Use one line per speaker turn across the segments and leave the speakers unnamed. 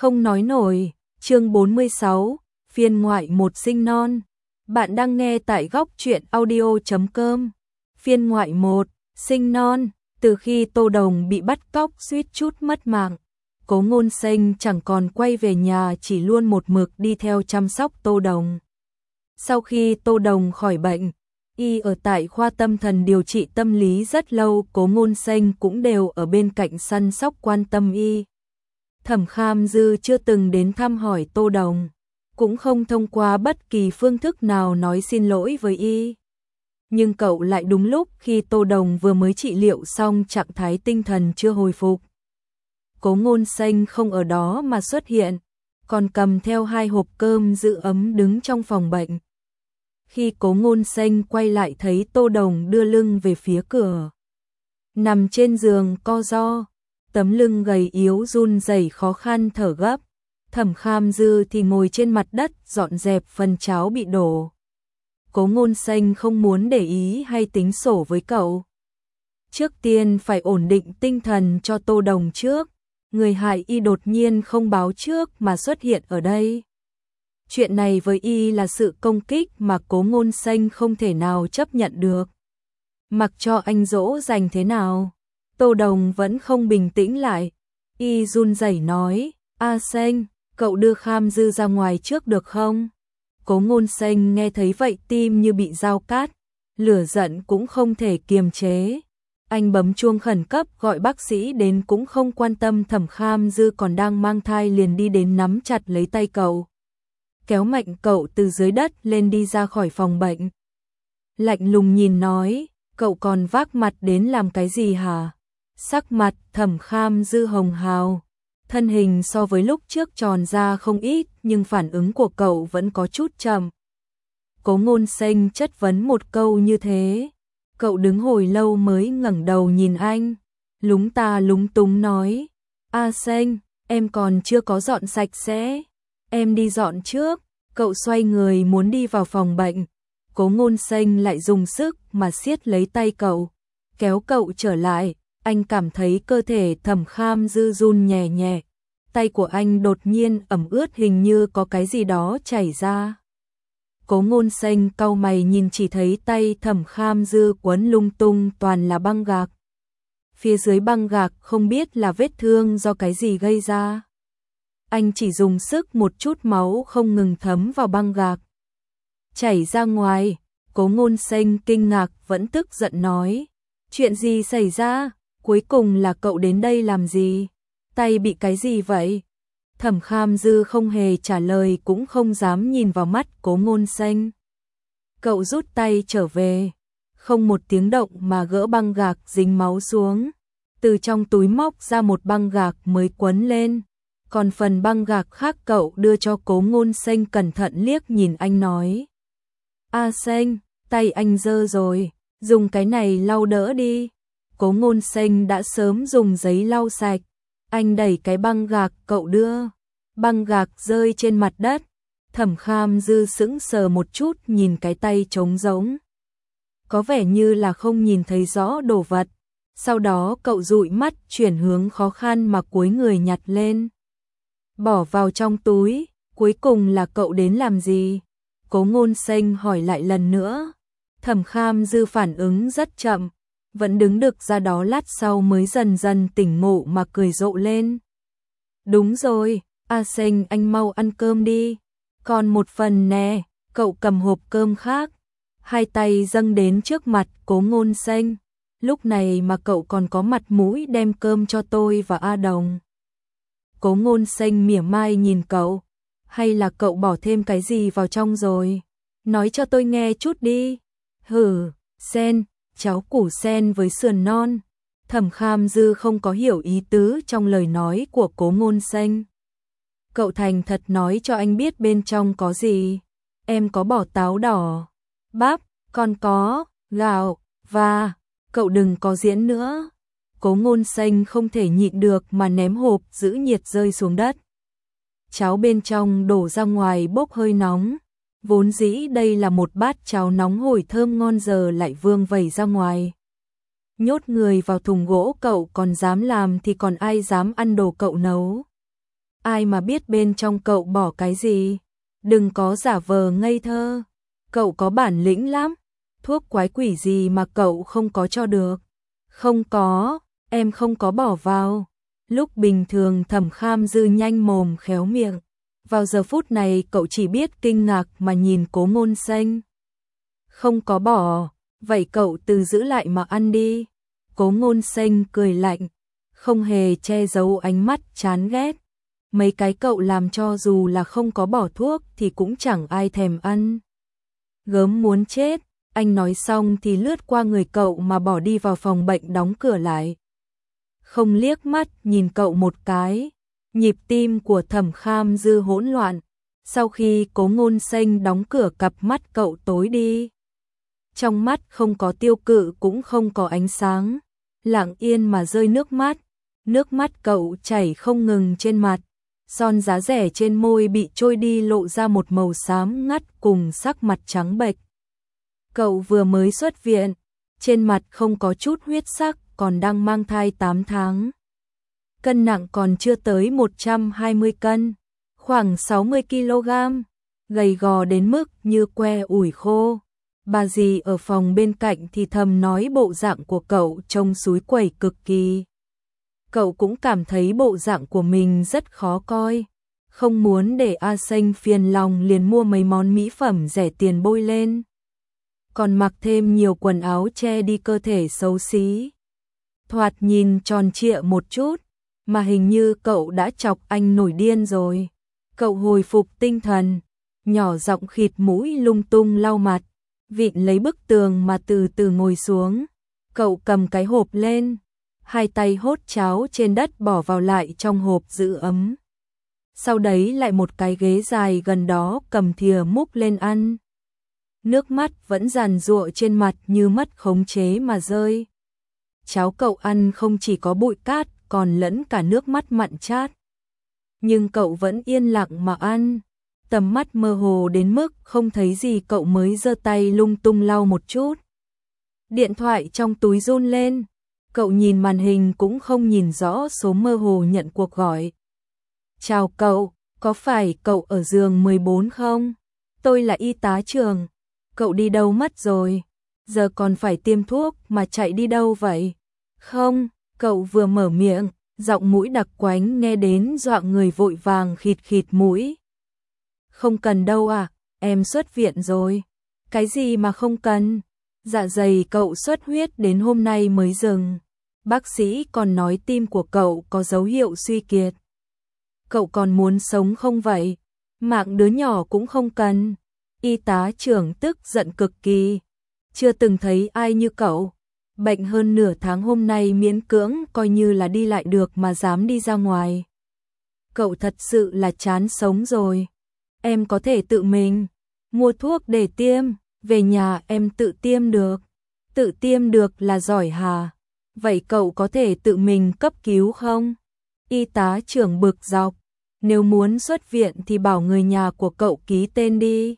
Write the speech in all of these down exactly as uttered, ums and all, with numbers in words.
Không nói nổi, chương bốn mươi sáu, phiên ngoại một sinh non. Bạn đang nghe tại góc truyện audio chấm com. Phiên ngoại một, sinh non. Từ khi Tô Đồng bị bắt cóc suýt chút mất mạng, Cố Ngôn Xanh chẳng còn quay về nhà, chỉ luôn một mực đi theo chăm sóc Tô Đồng. Sau khi Tô Đồng khỏi bệnh, y ở tại khoa tâm thần điều trị tâm lý rất lâu, Cố Ngôn Xanh cũng đều ở bên cạnh săn sóc quan tâm y. Thẩm Kham Dư chưa từng đến thăm hỏi Tô Đồng, cũng không thông qua bất kỳ phương thức nào nói xin lỗi với y. Nhưng cậu lại đúng lúc khi Tô Đồng vừa mới trị liệu xong, trạng thái tinh thần chưa hồi phục. Cố Ngôn Xanh không ở đó mà xuất hiện, còn cầm theo hai hộp cơm giữ ấm đứng trong phòng bệnh. Khi Cố Ngôn Xanh quay lại thấy Tô Đồng đưa lưng về phía cửa, nằm trên giường co ro, tấm lưng gầy yếu run rẩy khó khăn thở gấp. Thẩm Kham Dư thì ngồi trên mặt đất dọn dẹp phần cháo bị đổ. Cố Ngôn Xanh không muốn để ý hay tính sổ với cậu. Trước tiên phải ổn định tinh thần cho Tô Đồng trước. Người hại y đột nhiên không báo trước mà xuất hiện ở đây. Chuyện này với y là sự công kích mà Cố Ngôn Xanh không thể nào chấp nhận được. Mặc cho anh dỗ dành thế nào, Tô Đồng vẫn không bình tĩnh lại. Y run rẩy nói, A Xanh, cậu đưa Kham Dư ra ngoài trước được không? Cố Ngôn Xanh nghe thấy vậy tim như bị dao cát, lửa giận cũng không thể kiềm chế. Anh bấm chuông khẩn cấp gọi bác sĩ đến, cũng không quan tâm Thẩm Kham Dư còn đang mang thai, liền đi đến nắm chặt lấy tay cậu, kéo mạnh cậu từ dưới đất lên đi ra khỏi phòng bệnh. Lạnh lùng nhìn nói, cậu còn vác mặt đến làm cái gì hả? Sắc mặt Thẩm Kham Dư hồng hào, thân hình so với lúc trước tròn ra không ít, nhưng phản ứng của cậu vẫn có chút chậm. Cố Ngôn Xanh chất vấn một câu như thế, cậu đứng hồi lâu mới ngẩng đầu nhìn anh, lúng ta lúng túng nói, A Xanh, em còn chưa có dọn sạch sẽ, em đi dọn trước. Cậu xoay người muốn đi vào phòng bệnh, Cố Ngôn Xanh lại dùng sức mà siết lấy tay cậu, kéo cậu trở lại. Anh cảm thấy cơ thể Thẩm Kham Dư run nhẹ nhẹ, tay của anh đột nhiên ẩm ướt, hình như có cái gì đó chảy ra. Cố Ngôn Xanh cau mày nhìn, chỉ thấy tay Thẩm Kham Dư quấn lung tung toàn là băng gạc. Phía dưới băng gạc không biết là vết thương do cái gì gây ra. Anh chỉ dùng sức một chút, máu không ngừng thấm vào băng gạc, chảy ra ngoài. Cố Ngôn Xanh kinh ngạc vẫn tức giận nói, chuyện gì xảy ra? Cuối cùng là cậu đến đây làm gì? Tay bị cái gì vậy? Thẩm Kham Dư không hề trả lời, cũng không dám nhìn vào mắt Cố Ngôn Xanh. Cậu rút tay trở về, không một tiếng động mà gỡ băng gạc dính máu xuống, từ trong túi móc ra một băng gạc mới quấn lên, còn phần băng gạc khác cậu đưa cho Cố Ngôn Xanh, cẩn thận liếc nhìn anh nói, A Xanh, tay anh dơ rồi, dùng cái này lau đỡ đi. Cố Ngôn Xanh đã sớm dùng giấy lau sạch. Anh đẩy cái băng gạc cậu đưa, băng gạc rơi trên mặt đất. Thẩm Kham Dư sững sờ một chút, nhìn cái tay trống rỗng, có vẻ như là không nhìn thấy rõ đồ vật. Sau đó cậu dụi mắt chuyển hướng khó khăn mà cúi người nhặt lên, bỏ vào trong túi. Cuối cùng là cậu đến làm gì? Cố Ngôn Xanh hỏi lại lần nữa. Thẩm Kham Dư phản ứng rất chậm, vẫn đứng được ra đó, lát sau mới dần dần tỉnh ngộ mà cười rộ lên. Đúng rồi, A Xanh, anh mau ăn cơm đi. Còn một phần nè. Cậu cầm hộp cơm khác, hai tay dâng đến trước mặt Cố Ngôn Xanh. Lúc này mà cậu còn có mặt mũi đem cơm cho tôi và A Đồng. Cố Ngôn Xanh mỉa mai nhìn cậu, hay là cậu bỏ thêm cái gì vào trong rồi? Nói cho tôi nghe chút đi. Hừ, sen, cháo củ sen với sườn non. Thẩm Kham Dư không có hiểu ý tứ trong lời nói của Cố Ngôn Xanh. Cậu thành thật nói cho anh biết bên trong có gì. Em có bỏ táo đỏ, bắp, còn có gạo và... Cậu đừng có diễn nữa. Cố Ngôn Xanh không thể nhịn được mà ném hộp giữ nhiệt rơi xuống đất. Cháo bên trong đổ ra ngoài bốc hơi nóng. Vốn dĩ đây là một bát cháo nóng hổi thơm ngon, giờ lại vương vẩy ra ngoài. Nhốt người vào thùng gỗ, cậu còn dám làm thì còn ai dám ăn đồ cậu nấu. ai mà biết bên trong cậu bỏ cái gì. Đừng có giả vờ ngây thơ, cậu có bản lĩnh lắm, thuốc quái quỷ gì mà cậu không có cho được. Không có, em không có bỏ vào. Lúc bình thường Thẩm Kham Dư nhanh mồm khéo miệng, vào giờ phút này cậu chỉ biết kinh ngạc mà nhìn Cố Ngôn Xanh. Không có bỏ, vậy cậu từ giữ lại mà ăn đi. Cố Ngôn Xanh cười lạnh, không hề che giấu ánh mắt chán ghét. Mấy cái cậu làm cho dù là không có bỏ thuốc thì cũng chẳng ai thèm ăn. Gớm muốn chết, anh nói xong thì lướt qua người cậu mà bỏ đi vào phòng bệnh đóng cửa lại. Không liếc mắt nhìn cậu một cái, nhịp tim của Thẩm Kham Dư hỗn loạn. Sau khi Cố Ngôn Xanh đóng cửa cặp mắt cậu tối đi. Trong mắt không có tiêu cự cũng không có ánh sáng, lặng yên mà rơi nước mắt. Nước mắt cậu chảy không ngừng trên mặt, son giá rẻ trên môi bị trôi đi lộ ra một màu xám ngắt cùng sắc mặt trắng bệch. Cậu vừa mới xuất viện, trên mặt không có chút huyết sắc, còn đang mang thai tám tháng. Cân nặng còn chưa tới một trăm hai mươi cân, khoảng sáu mươi ki lô gam, gầy gò đến mức như que ủi khô. Bà dì ở phòng bên cạnh thì thầm nói bộ dạng của cậu trông súi quẩy cực kỳ. Cậu cũng cảm thấy bộ dạng của mình rất khó coi, không muốn để A Xanh phiền lòng liền mua mấy món mỹ phẩm rẻ tiền bôi lên. Còn mặc thêm nhiều quần áo che đi cơ thể xấu xí. Thoạt nhìn tròn trịa một chút, mà hình như cậu đã chọc anh nổi điên rồi. Cậu hồi phục tinh thần, nhỏ giọng khịt mũi lung tung lau mặt, vịn lấy bức tường mà từ từ ngồi xuống. Cậu cầm cái hộp lên, hai tay hốt cháo trên đất bỏ vào lại trong hộp giữ ấm. Sau đấy lại một cái ghế dài gần đó cầm thìa múc lên ăn. Nước mắt vẫn giàn giụa trên mặt như mất khống chế mà rơi. Cháo cậu ăn không chỉ có bụi cát, còn lẫn cả nước mắt mặn chát. Nhưng cậu vẫn yên lặng mà ăn. Tầm mắt mơ hồ đến mức không thấy gì, cậu mới giơ tay lung tung lau một chút. Điện thoại trong túi run lên. Cậu nhìn màn hình cũng không nhìn rõ số mơ hồ nhận cuộc gọi. Chào cậu, có phải cậu ở giường mười bốn không? Tôi là y tá Trường. Cậu đi đâu mất rồi? Giờ còn phải tiêm thuốc mà chạy đi đâu vậy? Không, cậu vừa mở miệng, giọng mũi đặc quánh nghe đến dọa người vội vàng khịt khịt mũi. Không cần đâu à, em xuất viện rồi. Cái gì mà không cần? Dạ dày cậu xuất huyết đến hôm nay mới dừng. Bác sĩ còn nói tim của cậu có dấu hiệu suy kiệt. Cậu còn muốn sống không vậy? Mạng đứa nhỏ cũng không cần. Y tá trưởng tức giận cực kỳ. Chưa từng thấy ai như cậu. Bệnh hơn nửa tháng hôm nay miễn cưỡng coi như là đi lại được mà dám đi ra ngoài. Cậu thật sự là chán sống rồi. Em có thể tự mình mua thuốc để tiêm, về nhà em tự tiêm được. Tự tiêm được là giỏi hà. Vậy cậu có thể tự mình cấp cứu không? Y tá trưởng bực dọc. Nếu muốn xuất viện thì bảo người nhà của cậu ký tên đi.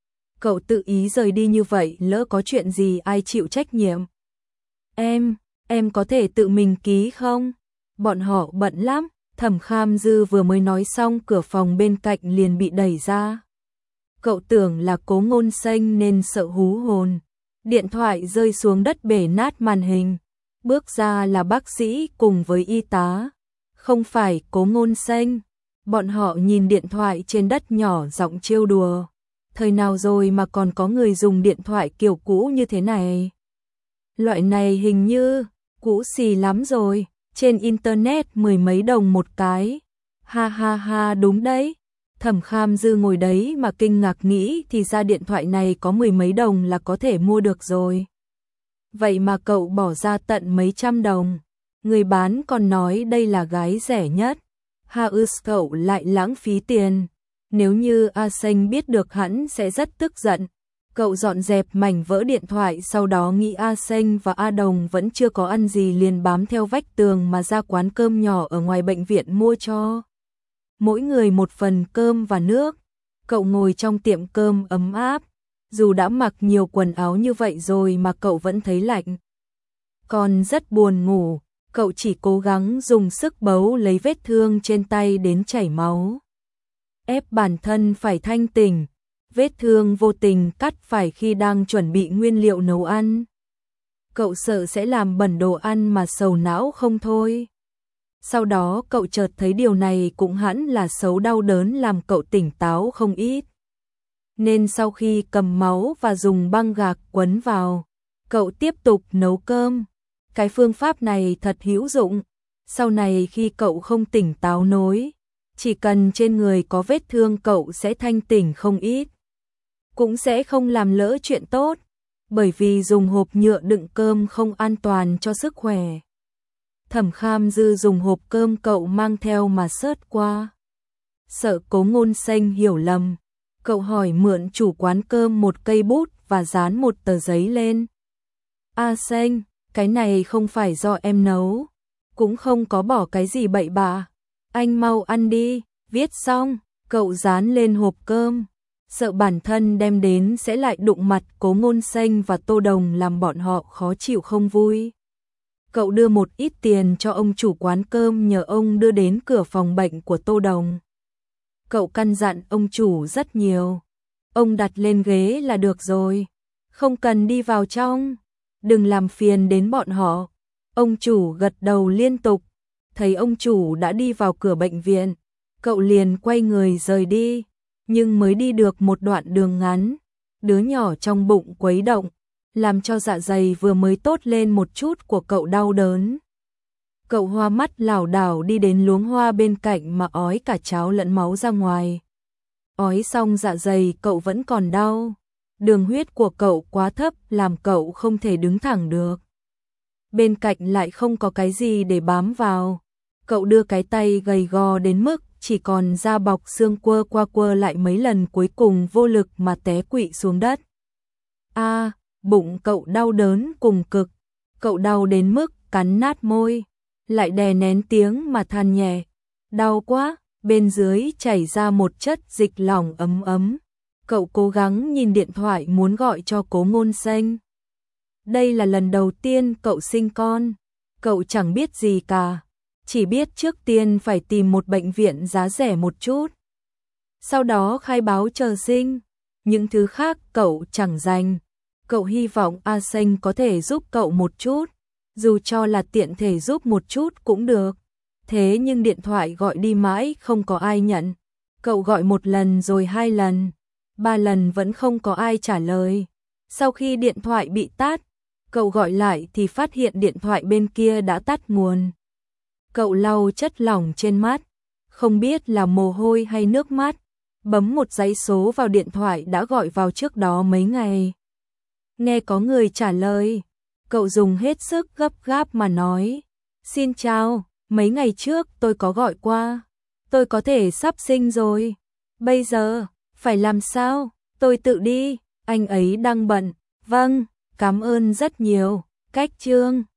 Cậu tự ý rời đi như vậy lỡ có chuyện gì ai chịu trách nhiệm? Em, em có thể tự mình ký không? Bọn họ bận lắm. Thẩm Kham Dư vừa mới nói xong cửa phòng bên cạnh liền bị đẩy ra. Cậu tưởng là Cố Ngôn Xanh nên sợ hú hồn. Điện thoại rơi xuống đất bể nát màn hình. Bước ra là bác sĩ cùng với y tá. Không phải Cố Ngôn Xanh. Bọn họ nhìn điện thoại trên đất nhỏ giọng trêu đùa. Thời nào rồi mà còn có người dùng điện thoại kiểu cũ như thế này? Loại này hình như cũ xì lắm rồi. Trên internet mười mấy đồng một cái. Ha ha ha, đúng đấy. Thẩm Kham Dư ngồi đấy mà kinh ngạc nghĩ thì ra điện thoại này có mười mấy đồng là có thể mua được rồi. Vậy mà cậu bỏ ra tận mấy trăm đồng. Người bán còn nói đây là gái rẻ nhất. Ha ư, cậu lại lãng phí tiền. Nếu như A Xanh biết được hắn sẽ rất tức giận. Cậu dọn dẹp mảnh vỡ điện thoại, sau đó nghĩ A Xanh và A Đồng vẫn chưa có ăn gì liền bám theo vách tường mà ra quán cơm nhỏ ở ngoài bệnh viện mua cho mỗi người một phần cơm và nước. Cậu ngồi trong tiệm cơm ấm áp, dù đã mặc nhiều quần áo như vậy rồi mà cậu vẫn thấy lạnh. Còn rất buồn ngủ, cậu chỉ cố gắng dùng sức bấu lấy vết thương trên tay đến chảy máu. Ép bản thân phải thanh tỉnh, vết thương vô tình cắt phải khi đang chuẩn bị nguyên liệu nấu ăn. Cậu sợ sẽ làm bẩn đồ ăn mà sầu não không thôi. Sau đó cậu chợt thấy điều này cũng hẳn là xấu, đau đớn làm cậu tỉnh táo không ít. Nên sau khi cầm máu và dùng băng gạc quấn vào, cậu tiếp tục nấu cơm. Cái phương pháp này thật hữu dụng. Sau này khi cậu không tỉnh táo nổi, chỉ cần trên người có vết thương cậu sẽ thanh tỉnh không ít. Cũng sẽ không làm lỡ chuyện tốt, bởi vì dùng hộp nhựa đựng cơm không an toàn cho sức khỏe. Thẩm Kham Dư dùng hộp cơm cậu mang theo mà sớt qua. Sợ Cố Ngôn Xanh hiểu lầm, cậu hỏi mượn chủ quán cơm một cây bút và dán một tờ giấy lên. A Xanh, cái này không phải do em nấu, cũng không có bỏ cái gì bậy bạ. Anh mau ăn đi, viết xong, cậu dán lên hộp cơm. Sợ bản thân đem đến sẽ lại đụng mặt Cố Ngôn Xanh và Tô Đồng làm bọn họ khó chịu không vui. Cậu đưa một ít tiền cho ông chủ quán cơm nhờ ông đưa đến cửa phòng bệnh của Tô Đồng. Cậu căn dặn ông chủ rất nhiều. Ông đặt lên ghế là được rồi, không cần đi vào trong, đừng làm phiền đến bọn họ. Ông chủ gật đầu liên tục. Thấy ông chủ đã đi vào cửa bệnh viện, cậu liền quay người rời đi. Nhưng mới đi được một đoạn đường ngắn, đứa nhỏ trong bụng quấy động, làm cho dạ dày vừa mới tốt lên một chút của cậu đau đớn. Cậu hoa mắt lảo đảo đi đến luống hoa bên cạnh mà ói cả cháo lẫn máu ra ngoài. Ói xong dạ dày cậu vẫn còn đau. Đường huyết của cậu quá thấp làm cậu không thể đứng thẳng được. Bên cạnh lại không có cái gì để bám vào. Cậu đưa cái tay gầy gò đến mức chỉ còn da bọc xương, quơ qua quơ lại mấy lần cuối cùng vô lực mà té quỵ xuống đất. A, à, bụng cậu đau đớn cùng cực. Cậu đau đến mức cắn nát môi, lại đè nén tiếng mà than nhẹ. Đau quá, bên dưới chảy ra một chất dịch lỏng ấm ấm. Cậu cố gắng nhìn điện thoại muốn gọi cho Cố Ngôn Xanh. Đây là lần đầu tiên cậu sinh con. Cậu chẳng biết gì cả. Chỉ biết trước tiên phải tìm một bệnh viện giá rẻ một chút. Sau đó khai báo chờ sinh. Những thứ khác cậu chẳng dành. Cậu hy vọng A Xanh có thể giúp cậu một chút. Dù cho là tiện thể giúp một chút cũng được. Thế nhưng điện thoại gọi đi mãi không có ai nhận. Cậu gọi một lần rồi hai lần. Ba lần vẫn không có ai trả lời. Sau khi điện thoại bị tắt, cậu gọi lại thì phát hiện điện thoại bên kia đã tắt nguồn. Cậu lau chất lỏng trên mắt, không biết là mồ hôi hay nước mắt, bấm một dãy số vào điện thoại đã gọi vào trước đó mấy ngày. Nghe có người trả lời, cậu dùng hết sức gấp gáp mà nói: "Xin chào, mấy ngày trước tôi có gọi qua, tôi có thể sắp sinh rồi. Bây giờ, phải làm sao? Tôi tự đi, anh ấy đang bận." "Vâng, cảm ơn rất nhiều." Cách chương